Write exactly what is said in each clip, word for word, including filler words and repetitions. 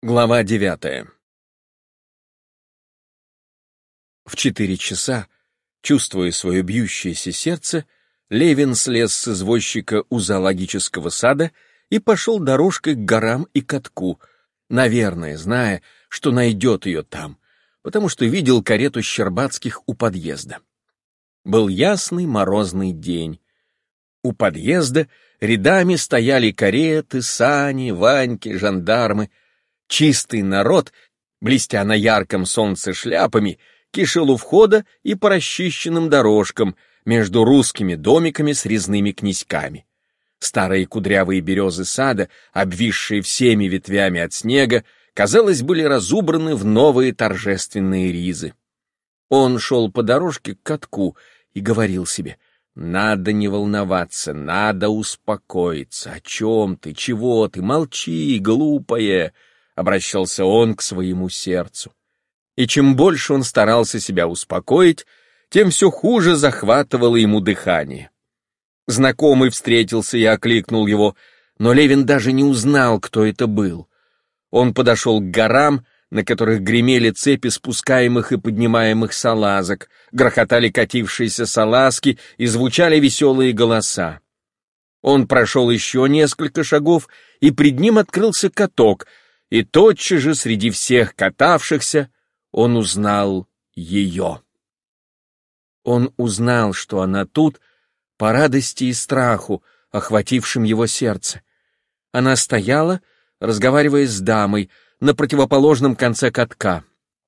Глава девятая. В четыре часа, чувствуя свое бьющееся сердце, Левин слез с извозчика у зоологического сада и пошел дорожкой к горам и катку, наверное, зная, что найдет ее там, потому что видел карету Щербацких у подъезда. Был ясный морозный день. У подъезда рядами стояли кареты, сани, ваньки, жандармы. Чистый народ, блестя на ярком солнце шляпами, кишел у входа и по расчищенным дорожкам между русскими домиками с резными князьками. Старые кудрявые березы сада, обвисшие всеми ветвями от снега, казалось, были разубраны в новые торжественные ризы. Он шел по дорожке к катку и говорил себе: «Надо не волноваться, надо успокоиться. О чем ты, чего ты, молчи, глупая!» Обращался он к своему сердцу. И чем больше он старался себя успокоить, тем все хуже захватывало ему дыхание. Знакомый встретился и окликнул его, но Левин даже не узнал, кто это был. Он подошел к горам, на которых гремели цепи спускаемых и поднимаемых салазок, грохотали катившиеся салазки и звучали веселые голоса. Он прошел еще несколько шагов, и пред ним открылся каток, и тотчас же среди всех катавшихся он узнал ее. Он узнал, что она тут, по радости и страху, охватившим его сердце. Она стояла, разговаривая с дамой, на противоположном конце катка.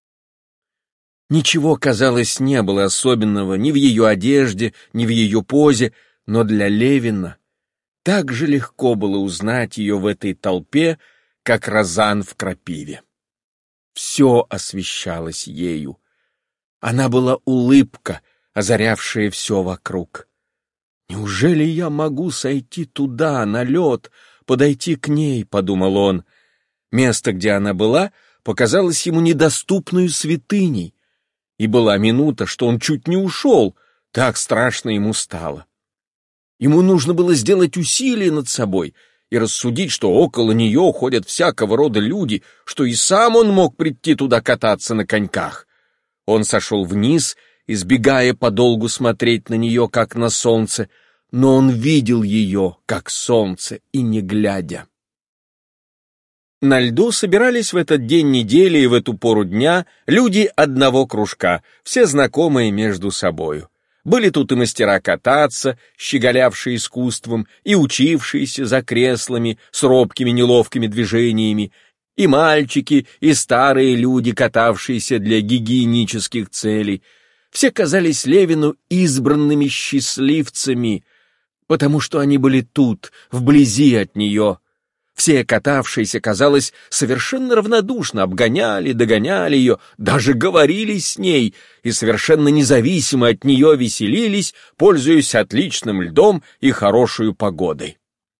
Ничего, казалось, не было особенного ни в ее одежде, ни в ее позе, но для Левина так же легко было узнать ее в этой толпе, как розан в крапиве. Все освещалось ею. Она была улыбка, озарявшая все вокруг. «Неужели я могу сойти туда, на лед, подойти к ней?» — подумал он. Место, где она была, показалось ему недоступной святыней, и была минута, что он чуть не ушел, так страшно ему стало. Ему нужно было сделать усилие над собой и рассудить, что около нее ходят всякого рода люди, что и сам он мог прийти туда кататься на коньках. Он сошел вниз, избегая подолгу смотреть на нее, как на солнце, но он видел ее, как солнце, и не глядя. На льду собирались в этот день недели и в эту пору дня люди одного кружка, все знакомые между собою. Были тут и мастера кататься, щеголявшие искусством, и учившиеся за креслами с робкими неловкими движениями, и мальчики, и старые люди, катавшиеся для гигиенических целей. Все казались Левину избранными счастливцами, потому что они были тут, вблизи от нее. Все катавшиеся, казалось, совершенно равнодушно обгоняли, догоняли ее, даже говорили с ней и совершенно независимо от нее веселились, пользуясь отличным льдом и хорошей погодой.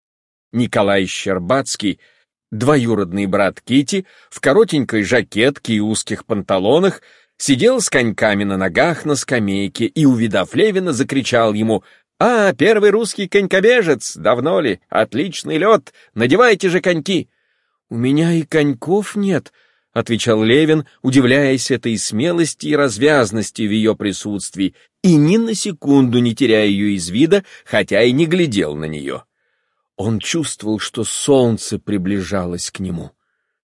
Николай Щербацкий, двоюродный брат Кити, в коротенькой жакетке и узких панталонах, сидел с коньками на ногах на скамейке и, увидав Левина, закричал ему: «А, первый русский конькобежец! Давно ли? Отличный лед! Надевайте же коньки!» «У меня и коньков нет», — отвечал Левин, удивляясь этой смелости и развязности в ее присутствии, и ни на секунду не теряя ее из вида, хотя и не глядел на нее. Он чувствовал, что солнце приближалось к нему.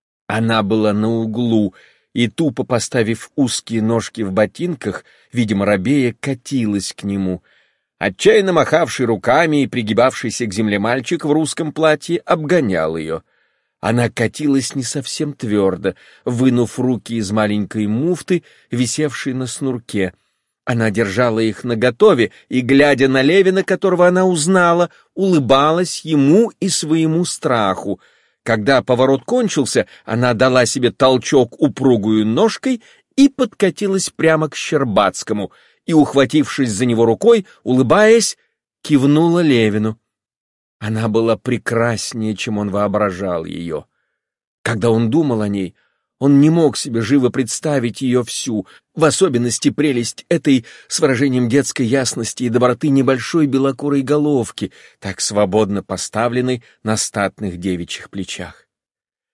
Она была на углу, и, тупо поставив узкие ножки в ботинках, видимо, робея, катилась к нему. Отчаянно махавший руками и пригибавшийся к земле мальчик в русском платье обгонял ее. Она катилась не совсем твердо, вынув руки из маленькой муфты, висевшей на снурке. Она держала их наготове и, глядя на Левина, которого она узнала, улыбалась ему и своему страху. Когда поворот кончился, она дала себе толчок упругую ножкой и подкатилась прямо к Щербацкому, и, ухватившись за него рукой, улыбаясь, кивнула Левину. Она была прекраснее, чем он воображал ее. Когда он думал о ней, он не мог себе живо представить ее всю, в особенности прелесть этой, с выражением детской ясности и доброты, небольшой белокурой головки, так свободно поставленной на статных девичьих плечах.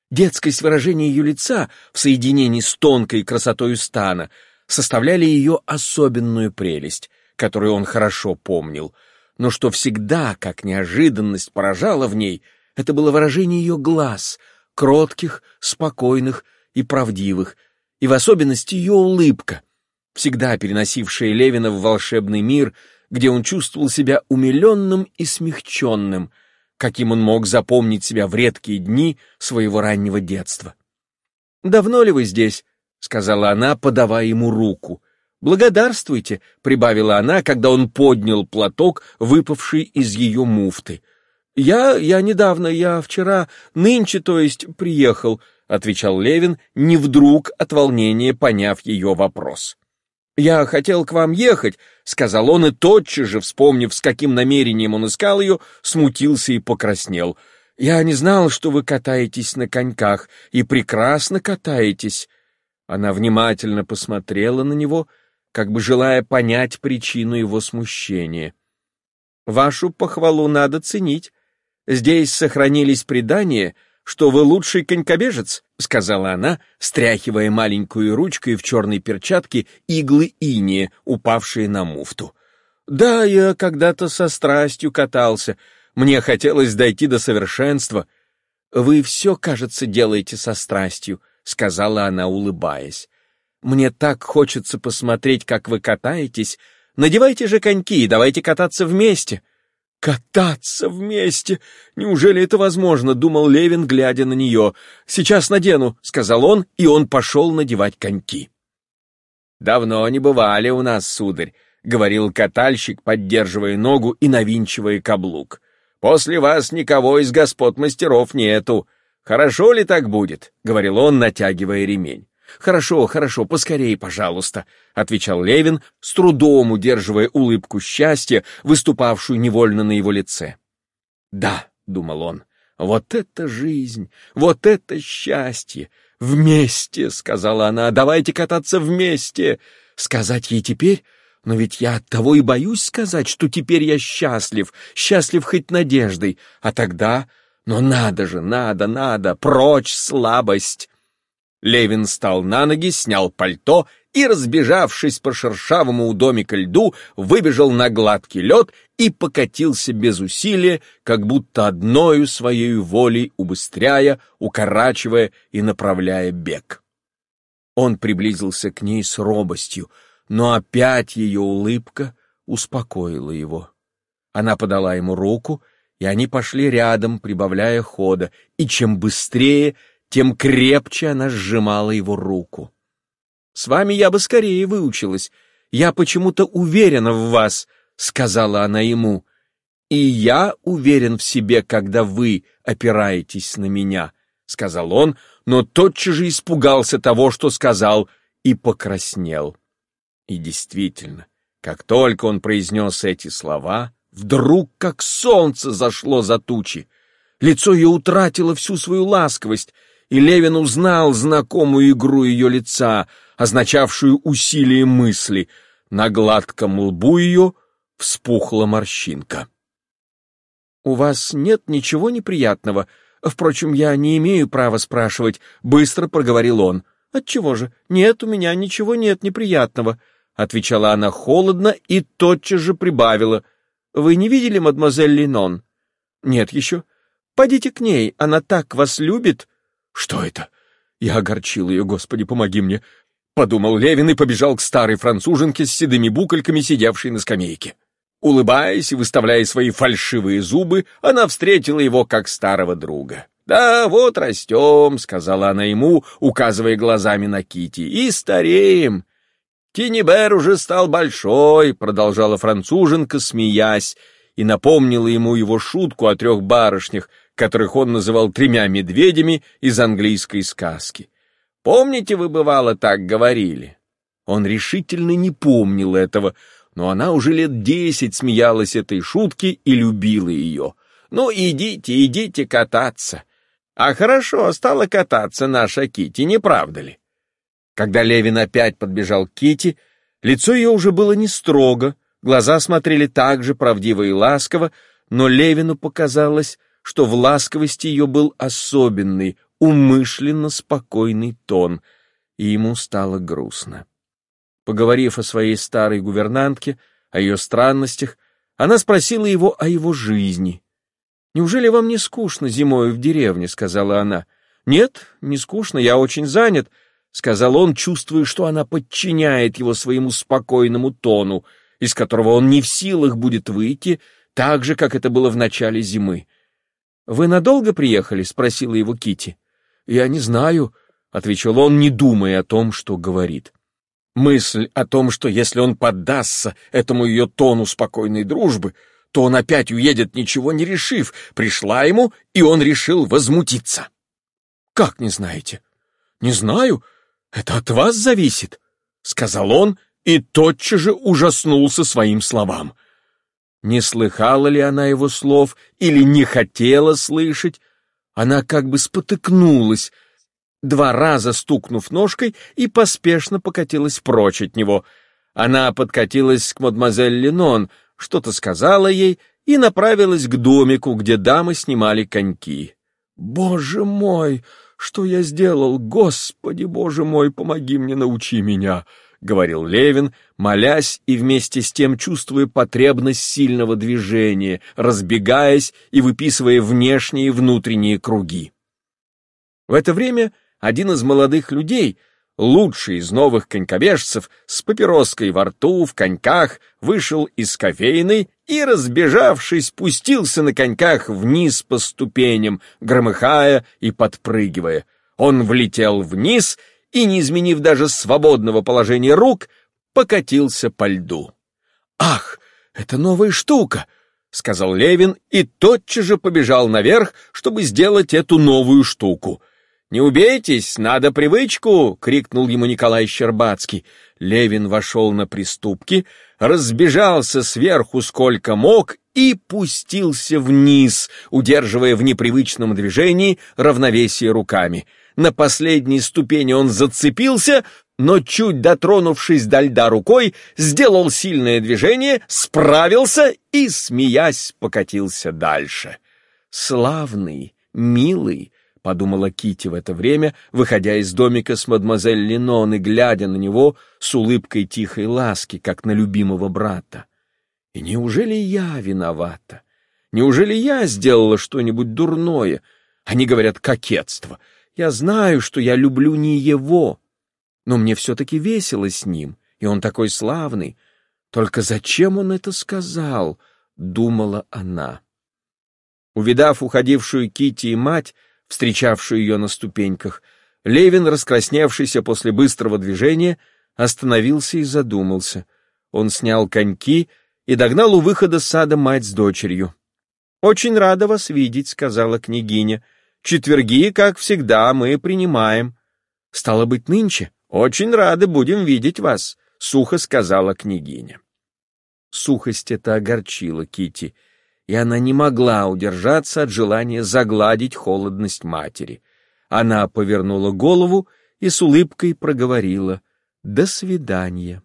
Детскость выражения ее лица в соединении с тонкой красотою стана составляли ее особенную прелесть, которую он хорошо помнил. Но что всегда, как неожиданность, поражало в ней, это было выражение ее глаз, кротких, спокойных и правдивых, и в особенности ее улыбка, всегда переносившая Левина в волшебный мир, где он чувствовал себя умиленным и смягченным, каким он мог запомнить себя в редкие дни своего раннего детства. «Давно ли вы здесь?» — сказала она, подавая ему руку. «Благодарствуйте», — прибавила она, когда он поднял платок, выпавший из ее муфты. «Я... я недавно, я вчера, нынче, то есть, приехал», — отвечал Левин, не вдруг от волнения поняв ее вопрос. «Я хотел к вам ехать», — сказал он, и тотчас же, вспомнив, с каким намерением он искал ее, смутился и покраснел. «Я не знал, что вы катаетесь на коньках, и прекрасно катаетесь». Она внимательно посмотрела на него, как бы желая понять причину его смущения. «Вашу похвалу надо ценить. Здесь сохранились предания, что вы лучший конькобежец», — сказала она, стряхивая маленькую ручкой в черной перчатке иглы иния, упавшие на муфту. «Да, я когда-то со страстью катался. Мне хотелось дойти до совершенства». «Вы все, кажется, делаете со страстью», — сказала она, улыбаясь. «Мне так хочется посмотреть, как вы катаетесь. Надевайте же коньки и давайте кататься вместе». «Кататься вместе! Неужели это возможно?» — думал Левин, глядя на нее. «Сейчас надену», — сказал он, и он пошел надевать коньки. «Давно не бывали у нас, сударь», — говорил катальщик, поддерживая ногу и навинчивая каблук. «После вас никого из господ мастеров нету. Хорошо ли так будет?» — говорил он, натягивая ремень. «Хорошо, хорошо, поскорее, пожалуйста», — отвечал Левин, с трудом удерживая улыбку счастья, выступавшую невольно на его лице. «Да», — думал он, — «вот это жизнь, вот это счастье! Вместе», — сказала она, — «давайте кататься вместе». Сказать ей теперь? Но ведь я оттого и боюсь сказать, что теперь я счастлив, счастлив хоть надеждой, а тогда... Но надо же, надо, надо, прочь слабость. Левин встал на ноги, снял пальто и, разбежавшись по шершавому у домика льду, выбежал на гладкий лед и покатился без усилия, как будто одною своей волей убыстряя, укорачивая и направляя бег. Он приблизился к ней с робостью, но опять ее улыбка успокоила его. Она подала ему руку, и они пошли рядом, прибавляя хода, и чем быстрее, тем крепче она сжимала его руку. «С вами я бы скорее выучилась. Я почему-то уверена в вас», — сказала она ему. «И я уверен в себе, когда вы опираетесь на меня», — сказал он, но тотчас же испугался того, что сказал, и покраснел. И действительно, как только он произнес эти слова, вдруг как солнце зашло за тучи. Лицо ее утратило всю свою ласковость, и Левин узнал знакомую игру ее лица, означавшую усилие мысли. На гладком лбу ее вспухла морщинка. «У вас нет ничего неприятного? Впрочем, я не имею права спрашивать», — быстро проговорил он. «Отчего же? Нет, у меня ничего нет неприятного», — отвечала она холодно и тотчас же прибавила. «Вы не видели мадемуазель Линон?» «Нет еще. Пойдите к ней, она так вас любит». «Что это? Я огорчил ее, Господи, помоги мне», — подумал Левин и побежал к старой француженке с седыми букольками, сидевшей на скамейке. Улыбаясь и выставляя свои фальшивые зубы, она встретила его как старого друга. «Да, вот растем», — сказала она ему, указывая глазами на Кити, — «и стареем». «Тинибер уже стал большой», — продолжала француженка, смеясь, и напомнила ему его шутку о трех барышнях, которых он называл тремя медведями из английской сказки. «Помните, вы, бывало, так говорили?» Он решительно не помнил этого, но она уже лет десять смеялась этой шутке и любила ее. «Ну, идите, идите кататься». «А хорошо стала кататься наша Кити, не правда ли?» Когда Левин опять подбежал к Кити, лицо ее уже было не строго, глаза смотрели так же правдиво и ласково, но Левину показалось, что в ласковости ее был особенный, умышленно спокойный тон, и ему стало грустно. Поговорив о своей старой гувернантке, о ее странностях, она спросила его о его жизни. «Неужели вам не скучно зимой в деревне?» — сказала она. «Нет, не скучно, я очень занят», — сказал он, чувствуя, что она подчиняет его своему спокойному тону, из которого он не в силах будет выйти, так же, как это было в начале зимы. «Вы надолго приехали?» — спросила его Китти. «Я не знаю», — ответил он, не думая о том, что говорит. Мысль о том, что если он поддастся этому ее тону спокойной дружбы, то он опять уедет, ничего не решив, пришла ему, и он решил возмутиться. «Как не знаете?» «Не знаю, это от вас зависит», — сказал он и тотчас же ужаснулся своим словам. Не слыхала ли она его слов или не хотела слышать? Она как бы спотыкнулась, два раза стукнув ножкой, и поспешно покатилась прочь от него. Она подкатилась к мадемуазель Ленон, что-то сказала ей и направилась к домику, где дамы снимали коньки. «Боже мой, что я сделал? Господи, Боже мой, помоги мне, научи меня!» — говорил Левин, молясь и вместе с тем чувствуя потребность сильного движения, разбегаясь и выписывая внешние и внутренние круги. В это время один из молодых людей, лучший из новых конькобежцев, с папироской во рту, в коньках, вышел из кофейной и, разбежавшись, пустился на коньках вниз по ступеням, громыхая и подпрыгивая. Он влетел вниз и, не изменив даже свободного положения рук, покатился по льду. «Ах, это новая штука!» — сказал Левин и тотчас же побежал наверх, чтобы сделать эту новую штуку. «Не убейтесь, надо привычку!» — крикнул ему Николай Щербацкий. Левин вошел на приступки, разбежался сверху сколько мог и пустился вниз, удерживая в непривычном движении равновесие руками. На последней ступени он зацепился, но, чуть дотронувшись до льда рукой, сделал сильное движение, справился и, смеясь, покатился дальше. «Славный, милый», — подумала Китти в это время, выходя из домика с мадемуазель Ленон и глядя на него с улыбкой тихой ласки, как на любимого брата. «И неужели я виновата? Неужели я сделала что-нибудь дурное? Они говорят кокетство. Я знаю, что я люблю не его, но мне все-таки весело с ним, и он такой славный. Только зачем он это сказал?» — думала она. Увидав уходившую Китти и мать, встречавшую ее на ступеньках, Левин, раскрасневшийся после быстрого движения, остановился и задумался. Он снял коньки и догнал у выхода сада мать с дочерью. «Очень рада вас видеть», — сказала княгиня. «Четверги, как всегда, мы принимаем». «Стало быть, нынче? Очень рады будем видеть вас», — сухо сказала княгиня. Сухость эта огорчила Китти, и она не могла удержаться от желания загладить холодность матери. Она повернула голову и с улыбкой проговорила: «До свидания».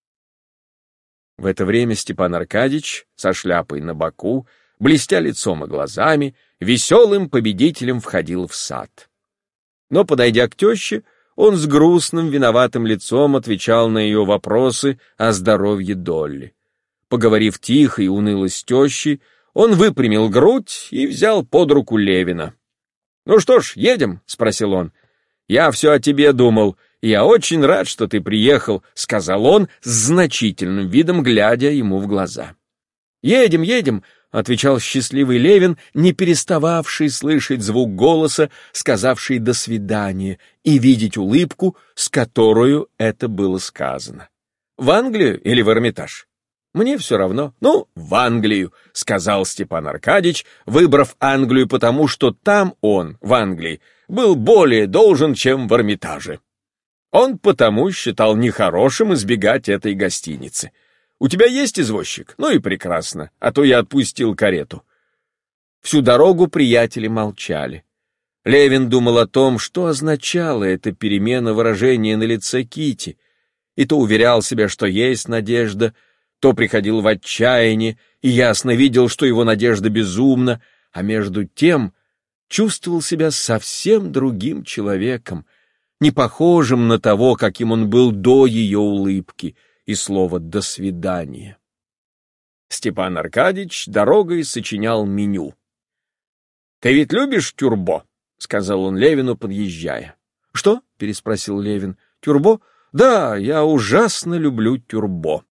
В это время Степан Аркадьич со шляпой на боку, блестя лицом и глазами, веселым победителем входил в сад. Но, подойдя к теще, он с грустным, виноватым лицом отвечал на ее вопросы о здоровье Долли. Поговорив тихо и уныло с тещей, он выпрямил грудь и взял под руку Левина. «Ну что ж, едем?» — спросил он. «Я все о тебе думал, и я очень рад, что ты приехал», — сказал он с значительным видом, глядя ему в глаза. «Едем, едем», — отвечал счастливый Левин, не перестававший слышать звук голоса, сказавший «до свидания», и видеть улыбку, с которую это было сказано. «В Англию или в Эрмитаж?» «Мне все равно. Ну, в Англию», — сказал Степан Аркадьич, выбрав Англию потому, что там он, в Англии, был более должен, чем в Эрмитаже. Он потому считал нехорошим избегать этой гостиницы. «У тебя есть извозчик? Ну и прекрасно, а то я отпустил карету». Всю дорогу приятели молчали. Левин думал о том, что означала эта перемена выражения на лице Кити, и то уверял себя, что есть надежда, то приходил в отчаяние и ясно видел, что его надежда безумна, а между тем чувствовал себя совсем другим человеком, не похожим на того, каким он был до ее улыбки и слова «до свидания». Степан Аркадьич дорогой сочинял меню. «Ты ведь любишь тюрбо?» — сказал он Левину, подъезжая. «Что?» — переспросил Левин. «Тюрбо? Да, я ужасно люблю тюрбо».